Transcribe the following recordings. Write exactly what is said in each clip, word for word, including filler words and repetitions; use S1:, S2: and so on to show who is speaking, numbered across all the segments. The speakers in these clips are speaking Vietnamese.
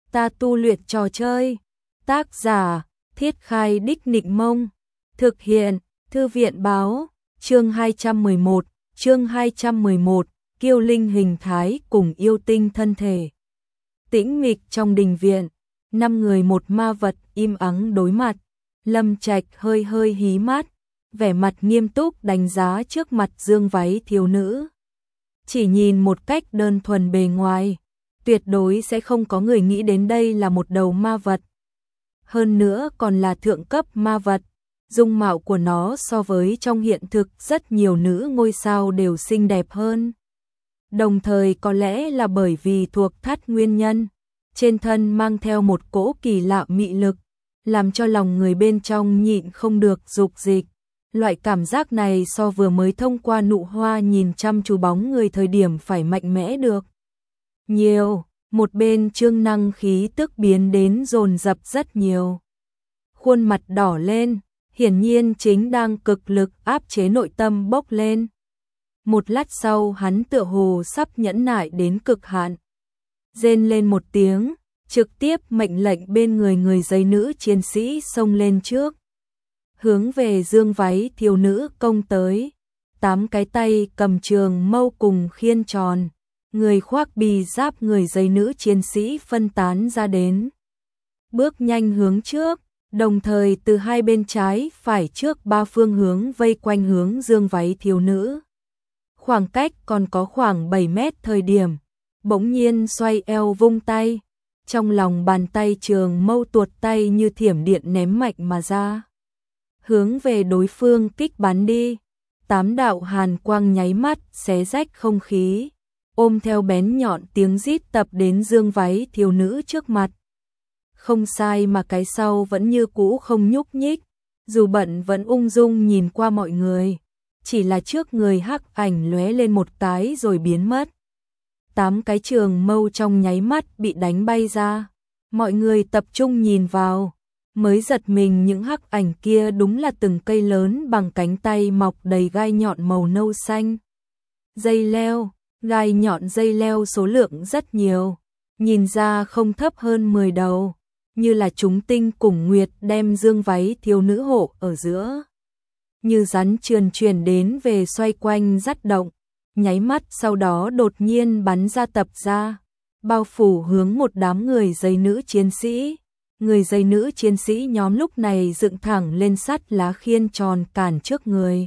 S1: ta tu luyện trò chơi. Tác giả, Thiết Khai Đích Nịnh Mông. Thực hiện, Thư viện Báo. Chương hai trăm mười một, chương hai trăm mười một, kiêu linh hình thái cùng yêu tinh thân thể. Tĩnh mịch trong đình viện, năm người một ma vật im ắng đối mặt. Lâm Trạch hơi hơi hí mắt, vẻ mặt nghiêm túc đánh giá trước mặt dương váy thiếu nữ. Chỉ nhìn một cách đơn thuần bề ngoài, tuyệt đối sẽ không có người nghĩ đến đây là một đầu ma vật. Hơn nữa còn là thượng cấp ma vật, dung mạo của nó so với trong hiện thực rất nhiều nữ ngôi sao đều xinh đẹp hơn. Đồng thời có lẽ là bởi vì thuộc thắt nguyên nhân, trên thân mang theo một cỗ kỳ lạ mị lực, làm cho lòng người bên trong nhịn không được dục dịch. Loại cảm giác này so vừa mới thông qua nụ hoa nhìn chăm chú bóng người thời điểm phải mạnh mẽ được nhiều. Một bên Trương Năng khí tức biến đến dồn dập rất nhiều. Khuôn mặt đỏ lên, hiển nhiên chính đang cực lực áp chế nội tâm bốc lên. Một lát sau hắn tựa hồ sắp nhẫn nại đến cực hạn. Rên lên một tiếng, trực tiếp mệnh lệnh bên người người giấy nữ chiến sĩ xông lên trước. Hướng về dương váy thiếu nữ công tới, tám cái tay cầm trường mâu cùng khiên tròn, người khoác bì giáp người giấy nữ chiến sĩ phân tán ra đến. Bước nhanh hướng trước, đồng thời từ hai bên trái phải trước ba phương hướng vây quanh hướng dương váy thiếu nữ. Khoảng cách còn có khoảng bảy mét thời điểm, bỗng nhiên xoay eo vung tay, trong lòng bàn tay trường mâu tuột tay như thiểm điện ném mạnh mà ra. Hướng về đối phương kích bắn đi, tám đạo hàn quang nháy mắt xé rách không khí, ôm theo bén nhọn tiếng rít tập đến dương váy thiếu nữ trước mặt. Không sai mà cái sau vẫn như cũ không nhúc nhích, dù bận vẫn ung dung nhìn qua mọi người, chỉ là trước người hắc ảnh lóe lên một cái rồi biến mất. Tám cái trường mâu trong nháy mắt bị đánh bay ra, mọi người tập trung nhìn vào, mới giật mình những hắc ảnh kia đúng là từng cây lớn bằng cánh tay mọc đầy gai nhọn màu nâu xanh. Dây leo, gai nhọn dây leo số lượng rất nhiều, nhìn ra không thấp hơn mười đầu, như là chúng tinh cùng nguyệt đem dương váy thiếu nữ hộ ở giữa. Như rắn trườn chuyển đến về xoay quanh dắt động, nháy mắt sau đó đột nhiên bắn ra tập ra, bao phủ hướng một đám người giấy nữ chiến sĩ. Người giấy nữ chiến sĩ nhóm lúc này dựng thẳng lên sắt lá khiên tròn cản trước người.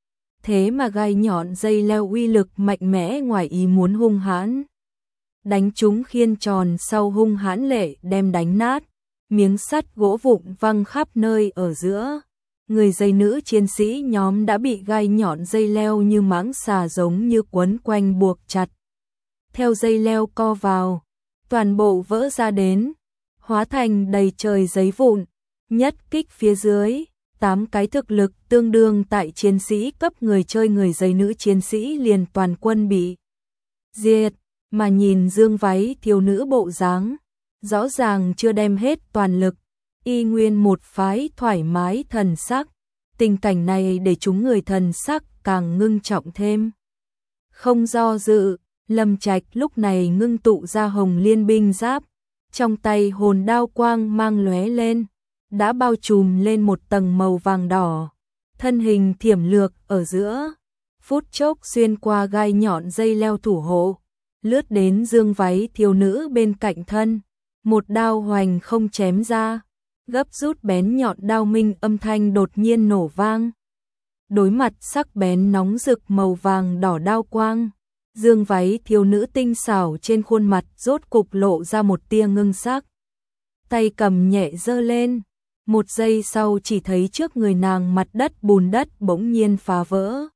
S1: Thế mà gai nhọn dây leo uy lực mạnh mẽ ngoài ý muốn hung hãn. Đánh trúng khiên tròn sau hung hãn lệ đem đánh nát, miếng sắt gỗ vụn văng khắp nơi ở giữa. Người giấy nữ chiến sĩ nhóm đã bị gai nhọn dây leo như mãng xà giống như quấn quanh buộc chặt. Theo dây leo co vào, toàn bộ vỡ ra đến, hóa thành đầy trời giấy vụn. Nhất kích phía dưới, tám cái thực lực tương đương tại chiến sĩ cấp người chơi người giấy nữ chiến sĩ liền toàn quân bị diệt, mà nhìn dương váy thiếu nữ bộ dáng, rõ ràng chưa đem hết toàn lực, y nguyên một phái thoải mái thần sắc. Tình cảnh này để chúng người thần sắc càng ngưng trọng thêm. Không do dự, Lâm Trạch lúc này ngưng tụ ra hồng liên binh giáp, trong tay hồn đao quang mang lóe lên, đã bao trùm lên một tầng màu vàng đỏ, thân hình thiểm lược ở giữa, phút chốc xuyên qua gai nhọn dây leo thủ hộ, lướt đến dương váy thiếu nữ bên cạnh thân, một đao hoành không chém ra, gấp rút bén nhọn đao minh âm thanh đột nhiên nổ vang. Đối mặt sắc bén nóng rực màu vàng đỏ đao quang, dương váy thiếu nữ tinh xảo trên khuôn mặt rốt cục lộ ra một tia ngưng sắc. Tay cầm nhẹ giơ lên, một giây sau chỉ thấy trước người nàng mặt đất bùn đất bỗng nhiên phá vỡ.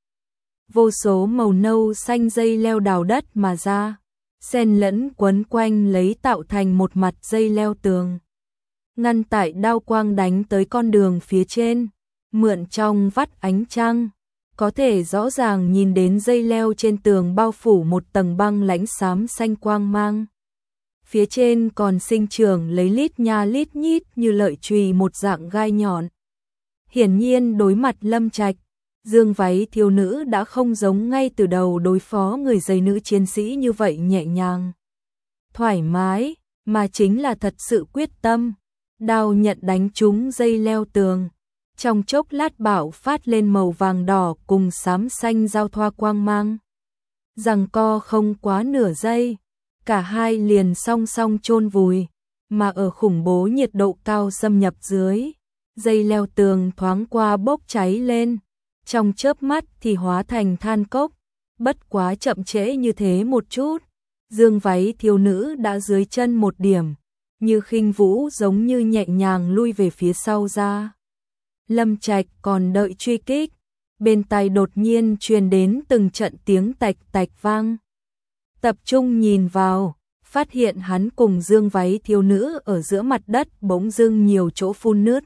S1: Vô số màu nâu xanh dây leo đào đất mà ra, xen lẫn quấn quanh lấy tạo thành một mặt dây leo tường. Ngăn tại đao quang đánh tới con đường phía trên, mượn trong vắt ánh trăng, có thể rõ ràng nhìn đến dây leo trên tường bao phủ một tầng băng lãnh xám xanh quang mang. Phía trên còn sinh trưởng lấy lít nha lít nhít như lợi chùy một dạng gai nhọn. Hiển nhiên đối mặt Lâm Trạch, dương váy thiếu nữ đã không giống ngay từ đầu đối phó người giấy nữ chiến sĩ như vậy nhẹ nhàng, thoải mái, mà chính là thật sự quyết tâm. Đao nhận đánh trúng dây leo tường, trong chốc lát bạo phát lên màu vàng đỏ cùng xám xanh giao thoa quang mang. Giằng co không quá nửa giây, cả hai liền song song chôn vùi, mà ở khủng bố nhiệt độ cao xâm nhập dưới, dây leo tường thoáng qua bốc cháy lên, trong chớp mắt thì hóa thành than cốc. Bất quá chậm trễ như thế một chút, dương váy thiếu nữ đã dưới chân một điểm, như khinh vũ giống như nhẹ nhàng lui về phía sau ra. Lâm Trạch còn đợi truy kích, bên tai đột nhiên truyền đến từng trận tiếng tạch tạch vang. Tập trung nhìn vào, phát hiện hắn cùng dương váy thiếu nữ ở giữa mặt đất bỗng dưng nhiều chỗ phun nước.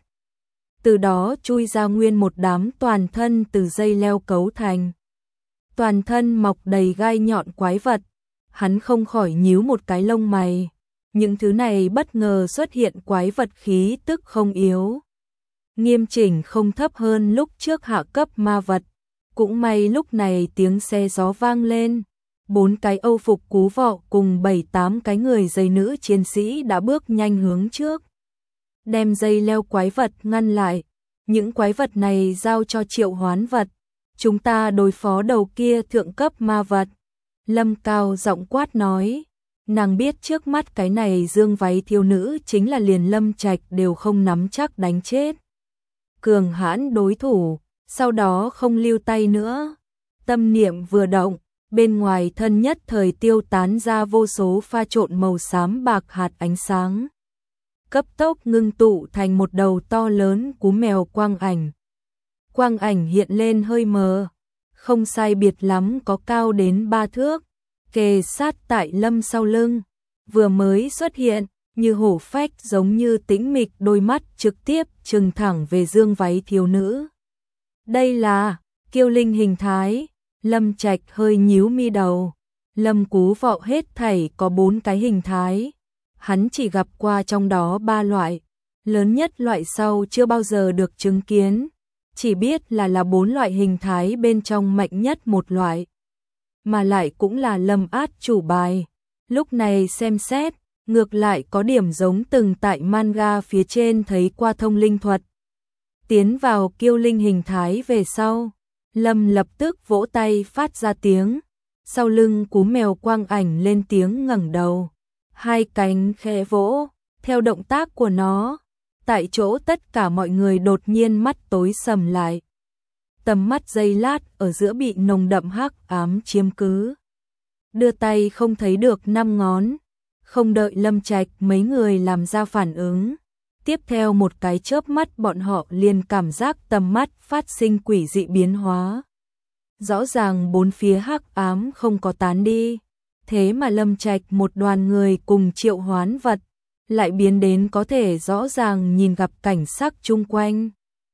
S1: Từ đó chui ra nguyên một đám toàn thân từ dây leo cấu thành. Toàn thân mọc đầy gai nhọn quái vật, hắn không khỏi nhíu một cái lông mày. Những thứ này bất ngờ xuất hiện quái vật khí tức không yếu, nghiêm chỉnh không thấp hơn lúc trước hạ cấp ma vật. Cũng may lúc này tiếng xe gió vang lên, bốn cái âu phục cú vọ cùng bảy tám cái người dây nữ chiến sĩ đã bước nhanh hướng trước, đem dây leo quái vật ngăn lại. Những quái vật này giao cho triệu hoán vật, chúng ta đối phó đầu kia thượng cấp ma vật. Lâm cao giọng quát nói, nàng biết trước mắt cái này dương váy thiếu nữ chính là liền Lâm Trạch đều không nắm chắc đánh chết cường hãn đối thủ, sau đó không lưu tay nữa. Tâm niệm vừa động, bên ngoài thân nhất thời tiêu tán ra vô số pha trộn màu xám bạc hạt ánh sáng, cấp tốc ngưng tụ thành một đầu to lớn cú mèo quang ảnh. Quang ảnh hiện lên hơi mờ, không sai biệt lắm có cao đến ba thước, kề sát tại Lâm sau lưng, vừa mới xuất hiện, như hổ phách giống như tĩnh mịch đôi mắt trực tiếp trừng thẳng về dương váy thiếu nữ. Đây là kiêu linh hình thái. Lâm Trạch hơi nhíu mi đầu. Lâm Cú Vọ hết thảy có bốn cái hình thái, hắn chỉ gặp qua trong đó ba loại, lớn nhất loại sau chưa bao giờ được chứng kiến, chỉ biết là là bốn loại hình thái bên trong mạnh nhất một loại, mà lại cũng là Lâm át chủ bài. Lúc này xem xét, ngược lại có điểm giống từng tại manga phía trên thấy qua thông linh thuật. Tiến vào kiêu linh hình thái về sau, Lâm lập tức vỗ tay phát ra tiếng, sau lưng cú mèo quang ảnh lên tiếng ngẩng đầu, hai cánh khẽ vỗ, theo động tác của nó, tại chỗ tất cả mọi người đột nhiên mắt tối sầm lại. Tầm mắt giây lát ở giữa bị nồng đậm hắc ám chiếm cứ. Đưa tay không thấy được năm ngón, không đợi Lâm Trạch mấy người làm ra phản ứng. Tiếp theo một cái chớp mắt bọn họ liền cảm giác tầm mắt phát sinh quỷ dị biến hóa. Rõ ràng bốn phía hắc ám không có tán đi, thế mà Lâm Trạch một đoàn người cùng triệu hoán vật lại biến đến có thể rõ ràng nhìn gặp cảnh sắc chung quanh.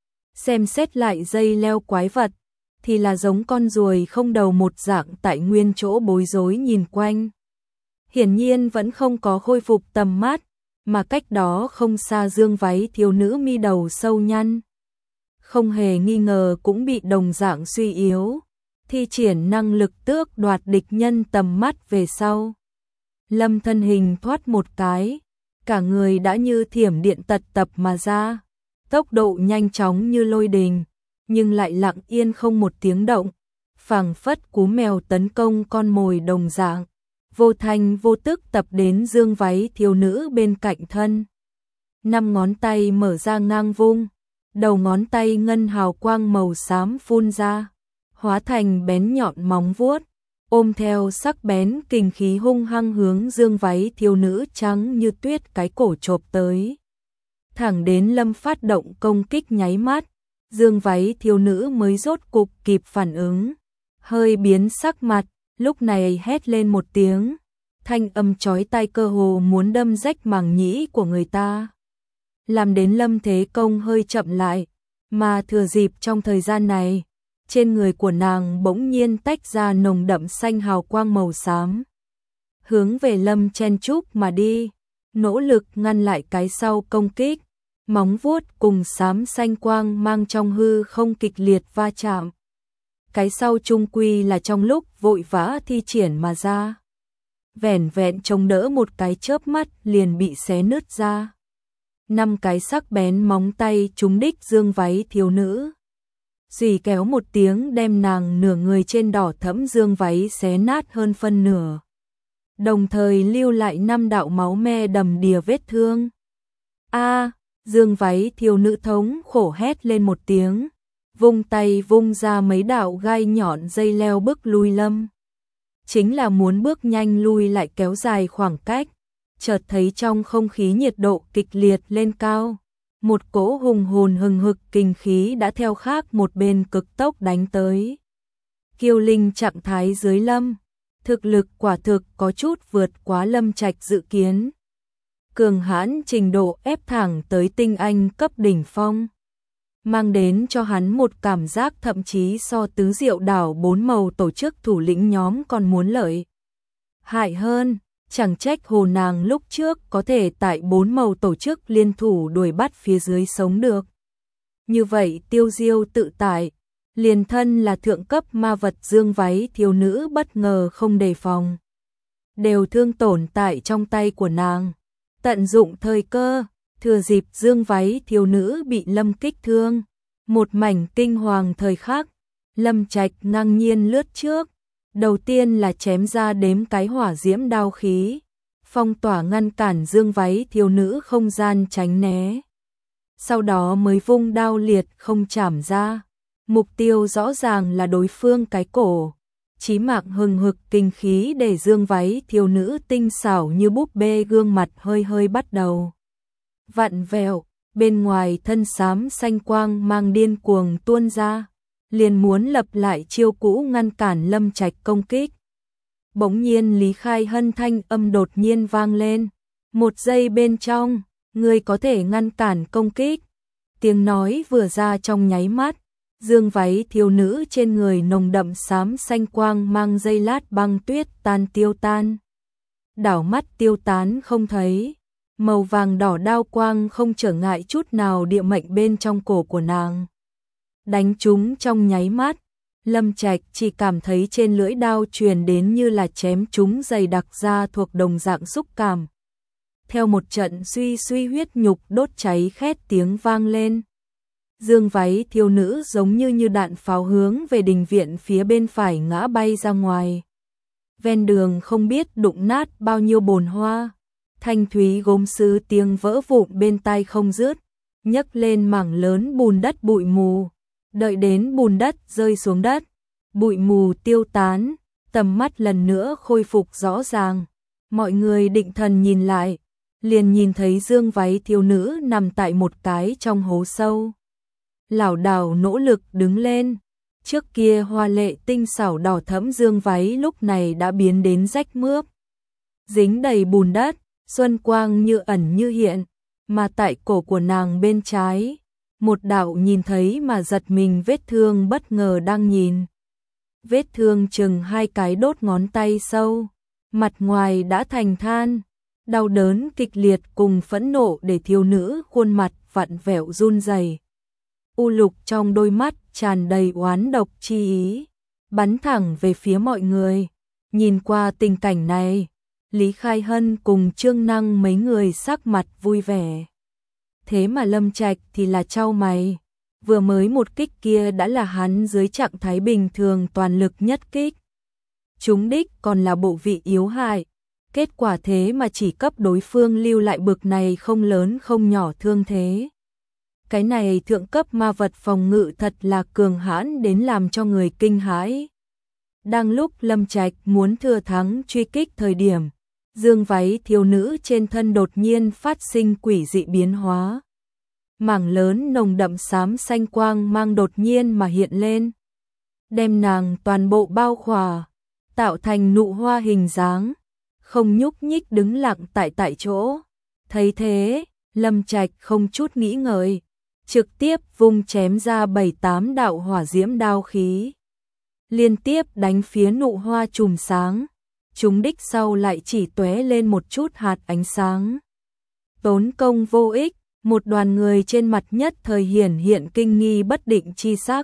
S1: Xem xét lại dây leo quái vật, thì là giống con ruồi không đầu một dạng tại nguyên chỗ bối rối nhìn quanh. Hiển nhiên vẫn không có khôi phục tầm mắt, mà cách đó không xa dương váy thiếu nữ mi đầu sâu nhăn. Không hề nghi ngờ cũng bị đồng dạng suy yếu, thi triển năng lực tước đoạt địch nhân tầm mắt về sau. Lâm thân hình thoát một cái, cả người đã như thiểm điện tật tập mà ra, tốc độ nhanh chóng như lôi đình, nhưng lại lặng yên không một tiếng động, phảng phất cú mèo tấn công con mồi đồng dạng, vô thanh vô tức tập đến dương váy thiếu nữ bên cạnh thân. Năm ngón tay mở ra ngang vung, đầu ngón tay ngân hào quang màu xám phun ra, hóa thành bén nhọn móng vuốt, ôm theo sắc bén kình khí hung hăng hướng dương váy thiếu nữ trắng như tuyết cái cổ chộp tới. Thẳng đến Lâm phát động công kích nháy mắt, dương váy thiếu nữ mới rốt cục kịp phản ứng, hơi biến sắc mặt, lúc này hét lên một tiếng, thanh âm chói tai cơ hồ muốn đâm rách màng nhĩ của người ta. Làm đến Lâm thế công hơi chậm lại, mà thừa dịp trong thời gian này, trên người của nàng bỗng nhiên tách ra nồng đậm xanh hào quang màu xám, hướng về Lâm chen chúc mà đi, nỗ lực ngăn lại cái sau công kích, móng vuốt cùng xám xanh quang mang trong hư không kịch liệt va chạm. Cái sau chung quy là trong lúc vội vã thi triển mà ra. vẻn vẹn chống đỡ một cái chớp mắt liền bị xé nứt ra. Năm cái sắc bén móng tay trúng đích dương váy thiếu nữ. Rỉ kéo một tiếng đem nàng nửa người trên đỏ thẫm dương váy xé nát hơn phân nửa. Đồng thời lưu lại năm đạo máu me đầm đìa vết thương. A, dương váy thiếu nữ thống khổ hét lên một tiếng, vung tay vung ra mấy đạo gai nhọn dây leo bức lui Lâm. Chính là muốn bước nhanh lui lại kéo dài khoảng cách, chợt thấy trong không khí nhiệt độ kịch liệt lên cao. Một cỗ hùng hồn hừng hực kinh khí đã theo khác một bên cực tốc đánh tới. Kiêu linh trạng thái dưới Lâm, thực lực quả thực có chút vượt quá Lâm Trạch dự kiến. Cường hãn trình độ ép thẳng tới tinh anh cấp đỉnh phong, mang đến cho hắn một cảm giác thậm chí so tứ diệu đảo bốn màu tổ chức thủ lĩnh nhóm còn muốn lợi hại hơn. Chẳng trách hồ nàng lúc trước có thể tại bốn màu tổ chức liên thủ đuổi bắt phía dưới sống được. Như vậy tiêu diêu tự tại, liền thân là thượng cấp ma vật dương váy thiếu nữ bất ngờ không đề phòng, đều thương tổn tại trong tay của nàng. Tận dụng thời cơ, thừa dịp dương váy thiếu nữ bị Lâm kích thương, một mảnh kinh hoàng thời khắc, Lâm Trạch ngang nhiên lướt trước. Đầu tiên là chém ra đếm cái hỏa diễm đao khí, phong tỏa ngăn cản dương váy thiếu nữ không gian tránh né. Sau đó mới vung đao liệt không chảm ra, mục tiêu rõ ràng là đối phương cái cổ. Chí mạng hừng hực kinh khí để dương váy thiếu nữ tinh xảo như búp bê gương mặt hơi hơi bắt đầu vặn vẹo, bên ngoài thân xám xanh quang mang điên cuồng tuôn ra, liền muốn lập lại chiêu cũ ngăn cản Lâm Trạch công kích. Bỗng nhiên Lý Khai Hân thanh âm đột nhiên vang lên, một giây bên trong, người có thể ngăn cản công kích. Tiếng nói vừa ra trong nháy mắt, dương váy thiếu nữ trên người nồng đậm xám xanh quang mang dây lát băng tuyết tan tiêu tan. Đảo mắt tiêu tán không thấy, màu vàng đỏ đao quang không trở ngại chút nào địa mệnh bên trong cổ của nàng. Đánh chúng trong nháy mắt, Lâm Trạch chỉ cảm thấy trên lưỡi đao truyền đến như là chém chúng dày đặc ra thuộc đồng dạng xúc cảm. Theo một trận suy suy huyết nhục đốt cháy khét tiếng vang lên. Dương váy thiếu nữ giống như như đạn pháo hướng về đình viện phía bên phải ngã bay ra ngoài. Ven đường không biết đụng nát bao nhiêu bồn hoa, thanh thúy gốm sứ tiếng vỡ vụn bên tai không dứt, nhấc lên mảng lớn bùn đất bụi mù. Đợi đến bùn đất rơi xuống đất, bụi mù tiêu tán, tầm mắt lần nữa khôi phục rõ ràng. Mọi người định thần nhìn lại, liền nhìn thấy dương váy thiếu nữ nằm tại một cái trong hố sâu. Lảo đảo nỗ lực đứng lên, trước kia hoa lệ tinh xảo đỏ thẫm dương váy lúc này đã biến đến rách mướp. Dính đầy bùn đất, xuân quang như ẩn như hiện, mà tại cổ của nàng bên trái, một đạo nhìn thấy mà giật mình vết thương bất ngờ đang nhìn. Vết thương chừng hai cái đốt ngón tay sâu, mặt ngoài đã thành than, đau đớn kịch liệt cùng phẫn nộ để thiếu nữ khuôn mặt vặn vẹo run rẩy. U lục trong đôi mắt tràn đầy oán độc chi ý, bắn thẳng về phía mọi người. Nhìn qua tình cảnh này, Lý Khai Hân cùng Trương Năng mấy người sắc mặt vui vẻ. Thế mà Lâm Trạch thì là chau mày, vừa mới một kích kia đã là hắn dưới trạng thái bình thường toàn lực nhất kích. Trúng đích còn là bộ vị yếu hại, kết quả thế mà chỉ cấp đối phương lưu lại bực này không lớn không nhỏ thương thế. Cái này thượng cấp ma vật phòng ngự thật là cường hãn đến làm cho người kinh hãi. Đang lúc Lâm Trạch muốn thừa thắng truy kích thời điểm, dương váy thiếu nữ trên thân đột nhiên phát sinh quỷ dị biến hóa. Mảng lớn nồng đậm xám xanh quang mang đột nhiên mà hiện lên, đem nàng toàn bộ bao khỏa, tạo thành nụ hoa hình dáng, không nhúc nhích đứng lặng tại tại chỗ. Thấy thế, Lâm Trạch không chút nghĩ ngợi, trực tiếp vung chém ra bảy tám đạo hỏa diễm đao khí, liên tiếp đánh phía nụ hoa chùm sáng. Chúng đích sau lại chỉ tóe lên một chút hạt ánh sáng. Tốn công vô ích, một đoàn người trên mặt nhất thời hiển hiện kinh nghi bất định chi sắc.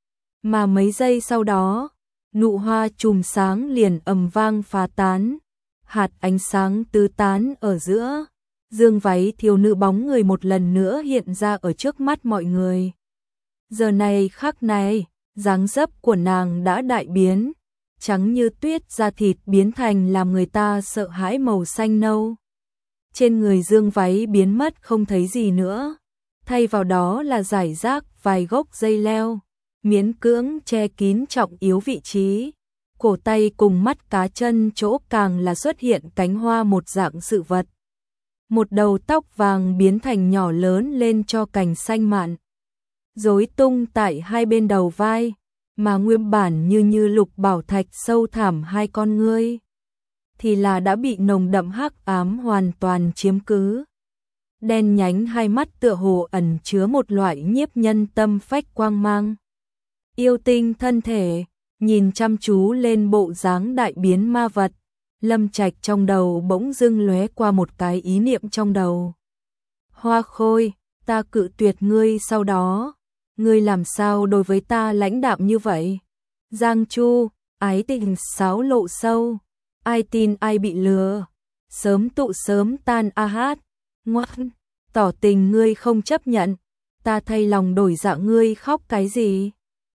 S1: Mà mấy giây sau đó, nụ hoa chùm sáng liền ầm vang phá tán. hạt ánh sáng tứ tán ở giữa, dương váy thiếu nữ bóng người một lần nữa hiện ra ở trước mắt mọi người. Giờ này khắc này, dáng dấp của nàng đã đại biến, trắng như tuyết, da thịt biến thành làm người ta sợ hãi màu xanh nâu. Trên người dương váy biến mất không thấy gì nữa, thay vào đó là rải rác vài gốc dây leo, miễn cưỡng che kín trọng yếu vị trí. Cổ tay cùng mắt cá chân chỗ càng là xuất hiện cánh hoa một dạng sự vật. Một đầu tóc vàng biến thành nhỏ lớn lên cho cành xanh mạn, rối tung tại hai bên đầu vai, mà nguyên bản như như lục bảo thạch sâu thẳm hai con ngươi thì là đã bị nồng đậm hắc ám hoàn toàn chiếm cứ. Đen nhánh hai mắt tựa hồ ẩn chứa một loại nhiếp nhân tâm phách quang mang. Yêu tinh thân thể, nhìn chăm chú lên bộ dáng đại biến ma vật, Lâm Trạch trong đầu bỗng dưng lóe qua một cái ý niệm trong đầu. Hoa Khôi, ta cự tuyệt ngươi sau đó, ngươi làm sao đối với ta lãnh đạm như vậy? Giang Chu, ái tình sáo lộ sâu, ai tin ai bị lừa, sớm tụ sớm tan a hát, ngoan, tỏ tình ngươi không chấp nhận, ta thay lòng đổi dạ ngươi khóc cái gì?